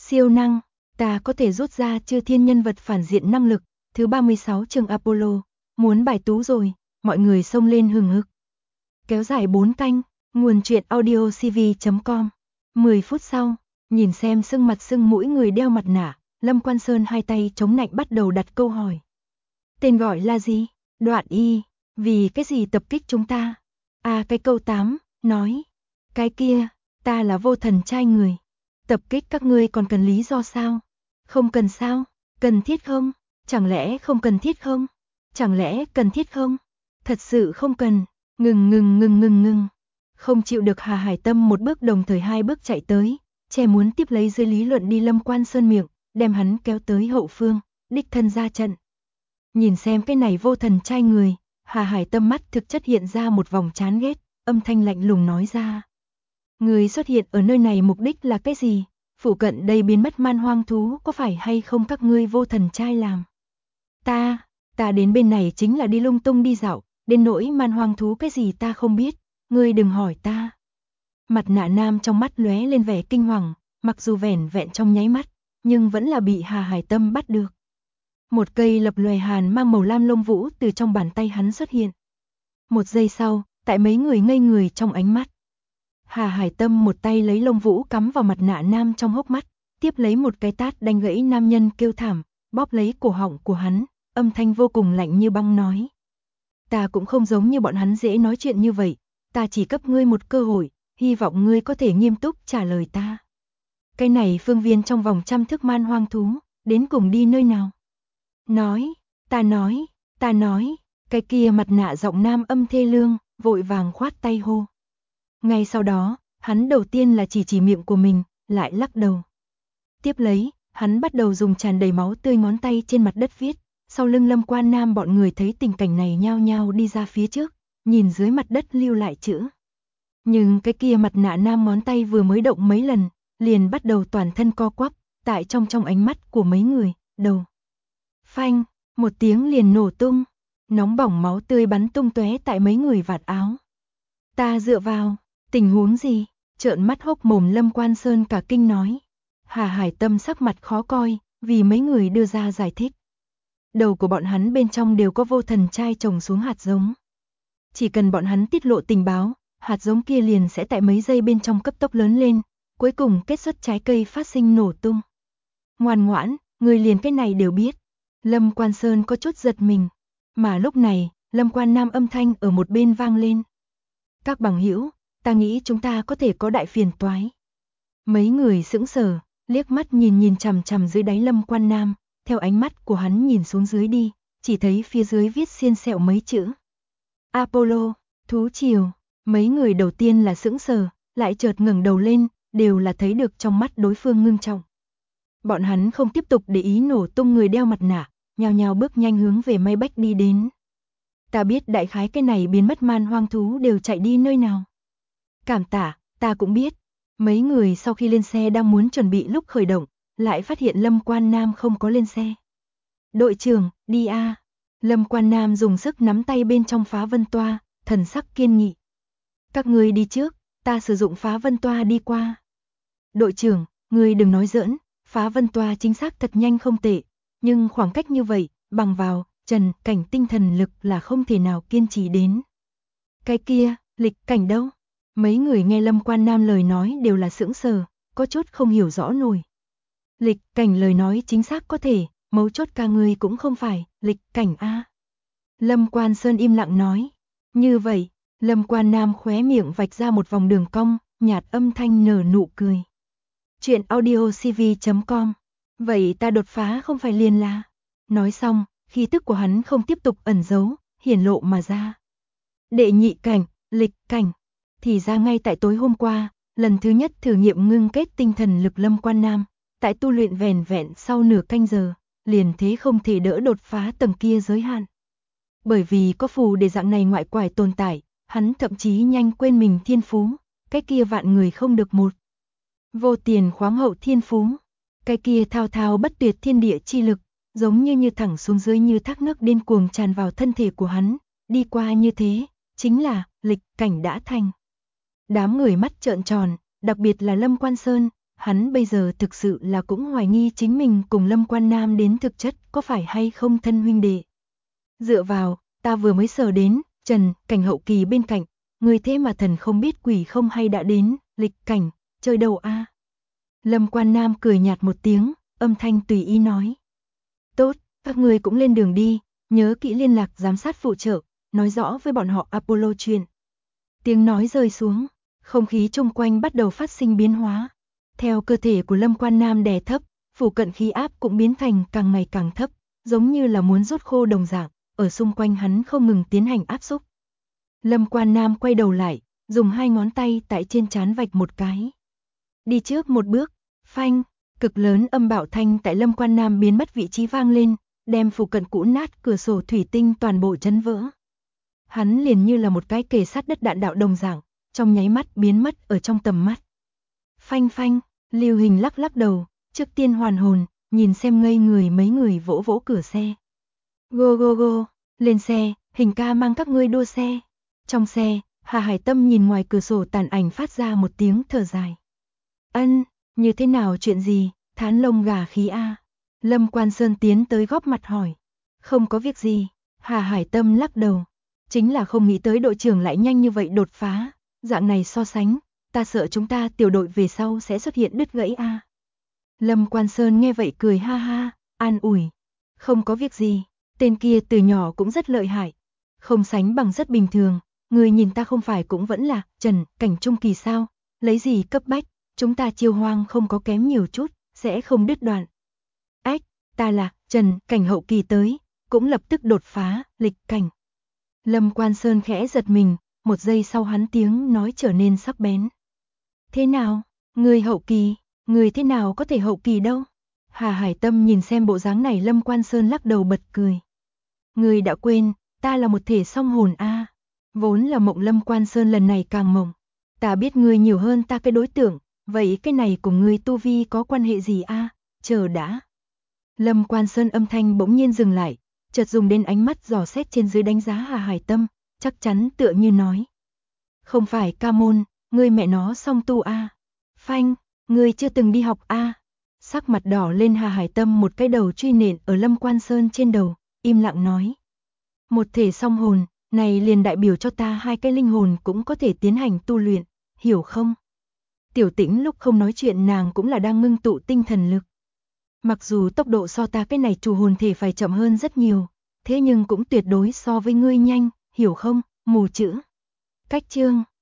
Siêu năng, ta có thể rút ra chư thiên nhân vật phản diện năng lực, thứ 36 chương Apollo, muốn bài tú rồi, mọi người xông lên hừng hực. Kéo dài 4 canh, nguồn truyện audiocv.com. 10 phút sau, nhìn xem sưng mặt sưng mũi người đeo mặt nạ, Lâm Quan Sơn hai tay chống nạnh bắt đầu đặt câu hỏi. Tên gọi là gì? Đoạn Y, vì cái gì tập kích chúng ta? Cái câu 8, nói. Cái kia, ta là vô thần trai người. Tập kích các ngươi còn cần lý do sao? Không cần sao? Cần thiết không? Chẳng lẽ không cần thiết không? Chẳng lẽ cần thiết không? Thật sự không cần. Ngừng. Không chịu được Hà Hải Tâm một bước đồng thời hai bước chạy tới, che muốn tiếp lấy dưới lý luận đi Lâm Quan Sơn miệng, đem hắn kéo tới hậu phương, đích thân ra trận. Nhìn xem cái này vô thần trai người, Hà Hải Tâm mắt thực chất hiện ra một vòng chán ghét, âm thanh lạnh lùng nói ra. Người xuất hiện ở nơi này mục đích là cái gì? Phụ cận đây biến mất man hoang thú có phải hay không các ngươi vô thần trai làm? Ta đến bên này chính là đi lung tung đi dạo, đến nỗi man hoang thú cái gì ta không biết, ngươi đừng hỏi ta. Mặt nạ nam trong mắt lóe lên vẻ kinh hoàng, mặc dù vẻn vẹn trong nháy mắt, nhưng vẫn là bị Hà Hải Tâm bắt được. Một cây lập lòe hàn mang màu lam lông vũ từ trong bàn tay hắn xuất hiện. Một giây sau, tại mấy người ngây người trong ánh mắt, Hà Hải Tâm một tay lấy lông vũ cắm vào mặt nạ nam trong hốc mắt, tiếp lấy một cái tát đánh gãy nam nhân kêu thảm, bóp lấy cổ họng của hắn, âm thanh vô cùng lạnh như băng nói. Ta cũng không giống như bọn hắn dễ nói chuyện như vậy, ta chỉ cấp ngươi một cơ hội, hy vọng ngươi có thể nghiêm túc trả lời ta. Cái này phương viên trong vòng 100 thước man hoang thú, đến cùng đi nơi nào? Ta nói, cái kia mặt nạ giọng nam âm thê lương, vội vàng khoát tay hô. Ngay sau đó, hắn đầu tiên là chỉ miệng của mình, lại lắc đầu. Tiếp lấy, hắn bắt đầu dùng tràn đầy máu tươi ngón tay trên mặt đất viết, sau lưng Lâm Quan Nam bọn người thấy tình cảnh này nhao nhao đi ra phía trước, nhìn dưới mặt đất lưu lại chữ. Nhưng cái kia mặt nạ nam ngón tay vừa mới động mấy lần, liền bắt đầu toàn thân co quắp, tại trong ánh mắt của mấy người, đầu. Phanh, một tiếng liền nổ tung, nóng bỏng máu tươi bắn tung tóe tại mấy người vạt áo. Ta dựa vào, tình huống gì? Trợn mắt hốc mồm Lâm Quan Sơn cả kinh nói. Hà Hải Tâm sắc mặt khó coi, vì mấy người đưa ra giải thích. Đầu của bọn hắn bên trong đều có vô thần trai trồng xuống hạt giống. Chỉ cần bọn hắn tiết lộ tình báo, hạt giống kia liền sẽ tại mấy giây bên trong cấp tốc lớn lên, cuối cùng kết xuất trái cây phát sinh nổ tung. Ngoan ngoãn, người liền cái này đều biết. Lâm Quan Sơn có chút giật mình, mà lúc này, Lâm Quan Nam âm thanh ở một bên vang lên. Các bằng hữu, ta nghĩ chúng ta có thể có đại phiền toái. Mấy người sững sờ, liếc mắt nhìn chằm chằm dưới đáy Lâm Quan Nam, theo ánh mắt của hắn nhìn xuống dưới đi, chỉ thấy phía dưới viết xiên xẹo mấy chữ. Apollo, thú triều. Mấy người đầu tiên là sững sờ, lại chợt ngẩng đầu lên, đều là thấy được trong mắt đối phương ngưng trọng. Bọn hắn không tiếp tục để ý nổ tung người đeo mặt nạ, nhao nhao bước nhanh hướng về May Bách đi đến. Ta biết đại khái cái này biến mất man hoang thú đều chạy đi nơi nào. Cảm tạ, ta cũng biết. Mấy người sau khi lên xe đang muốn chuẩn bị lúc khởi động, lại phát hiện Lâm Quan Nam không có lên xe. Đội trưởng, đi a. Lâm Quan Nam dùng sức nắm tay bên trong phá vân toa, thần sắc kiên nghị. Các ngươi đi trước, ta sử dụng phá vân toa đi qua. Đội trưởng, ngươi đừng nói giỡn, phá vân toa chính xác thật nhanh không tệ, nhưng khoảng cách như vậy, bằng vào trần cảnh tinh thần lực là không thể nào kiên trì đến. Cái kia, lịch cảnh đâu? Mấy người nghe Lâm Quan Nam lời nói đều là sững sờ, có chút không hiểu rõ nổi. Lịch cảnh lời nói chính xác có thể, mấu chốt ca ngươi cũng không phải, lịch cảnh a. Lâm Quan Sơn im lặng nói. Như vậy, Lâm Quan Nam khóe miệng vạch ra một vòng đường cong, nhạt âm thanh nở nụ cười. Chuyện audiocv.com. Vậy ta đột phá không phải liền là. Nói xong, khí tức của hắn không tiếp tục ẩn giấu, hiển lộ mà ra. Đệ nhị cảnh, lịch cảnh. Thì ra ngay tại tối hôm qua, lần thứ nhất thử nghiệm ngưng kết tinh thần lực Lâm Quan Nam, tại tu luyện vẻn vẹn sau nửa canh giờ, liền thế không thể đỡ đột phá tầng kia giới hạn. Bởi vì có phù để dạng này ngoại quải tồn tại, hắn thậm chí nhanh quên mình thiên phú, cái kia vạn người không được một. Vô tiền khoáng hậu thiên phú, cái kia thao thao bất tuyệt thiên địa chi lực, giống như thẳng xuống dưới như thác nước điên cuồng tràn vào thân thể của hắn, đi qua như thế, chính là lịch cảnh đã thành. Đám người mắt trợn tròn, đặc biệt là Lâm Quan Sơn, Hắn bây giờ thực sự là cũng hoài nghi chính mình cùng Lâm Quan Nam đến thực chất có phải hay không thân huynh đệ. Dựa vào, ta vừa mới sờ đến, Trần Cảnh hậu kỳ bên cạnh, người thế mà thần không biết quỷ không hay đã đến, Lịch Cảnh, chơi đâu a? Lâm Quan Nam cười nhạt một tiếng, âm thanh tùy ý nói. Tốt, các ngươi cũng lên đường đi, nhớ kỹ liên lạc giám sát phụ trợ, nói rõ với bọn họ Apollo chuyện. Tiếng nói rơi xuống, không khí chung quanh bắt đầu phát sinh biến hóa. Theo cơ thể của Lâm Quan Nam đè thấp, phủ cận khí áp cũng biến thành càng ngày càng thấp, giống như là muốn rút khô đồng dạng, ở xung quanh hắn không ngừng tiến hành áp xúc. Lâm Quan Nam quay đầu lại, dùng hai ngón tay tại trên trán vạch một cái. Đi trước một bước, phanh, cực lớn âm bạo thanh tại Lâm Quan Nam biến mất vị trí vang lên, đem phủ cận cũ nát cửa sổ thủy tinh toàn bộ chấn vỡ. Hắn liền như là một cái kề sát đất đạn đạo đồng dạng, trong nháy mắt biến mất ở trong tầm mắt. Phanh phanh, Lưu Hình lắc lắc đầu, trước tiên hoàn hồn, nhìn xem ngây người mấy người vỗ vỗ cửa xe. Go go go, lên xe, Hình ca mang các ngươi đua xe. Trong xe, Hà Hải Tâm nhìn ngoài cửa sổ tàn ảnh phát ra một tiếng thở dài. Ân, như thế nào chuyện gì, thán lông gà khí a? Lâm Quan Sơn tiến tới góp mặt hỏi. Không có việc gì, Hà Hải Tâm lắc đầu. Chính là không nghĩ tới đội trưởng lại nhanh như vậy đột phá, dạng này so sánh, ta sợ chúng ta tiểu đội về sau sẽ xuất hiện đứt gãy a. Lâm Quan Sơn nghe vậy cười ha ha, an ủi. Không có việc gì, tên kia từ nhỏ cũng rất lợi hại, không sánh bằng rất bình thường, người nhìn ta không phải cũng vẫn là Trần Cảnh trung kỳ sao, lấy gì cấp bách, chúng ta chiêu hoang không có kém nhiều chút, sẽ không đứt đoạn. Ách, ta là Trần Cảnh hậu kỳ tới, cũng lập tức đột phá, Lịch Cảnh. Lâm Quan Sơn khẽ giật mình, một giây sau hắn tiếng nói trở nên sắc bén. Thế nào, người hậu kỳ, người thế nào có thể hậu kỳ đâu? Hà Hải Tâm nhìn xem bộ dáng này Lâm Quan Sơn lắc đầu bật cười. Người đã quên, ta là một thể song hồn a. Vốn là mộng Lâm Quan Sơn lần này càng mộng. Ta biết người nhiều hơn ta cái đối tượng, vậy cái này cùng người tu vi có quan hệ gì a? Chờ đã. Lâm Quan Sơn âm thanh bỗng nhiên dừng lại, chợt dùng đến ánh mắt dò xét trên dưới đánh giá Hà Hải Tâm, chắc chắn tựa như nói. Không phải ca môn, ngươi mẹ nó song tu a. Phanh, ngươi chưa từng đi học a. Sắc mặt đỏ lên Hà Hải Tâm một cái đầu truy nện ở Lâm Quan Sơn trên đầu, im lặng nói. Một thể song hồn, này liền đại biểu cho ta hai cái linh hồn cũng có thể tiến hành tu luyện, hiểu không? Tiểu Tĩnh lúc không nói chuyện nàng cũng là đang ngưng tụ tinh thần lực. Mặc dù tốc độ so ta cái này chủ hồn thể phải chậm hơn rất nhiều, thế nhưng cũng tuyệt đối so với ngươi nhanh, hiểu không, mù chữ. Cách chương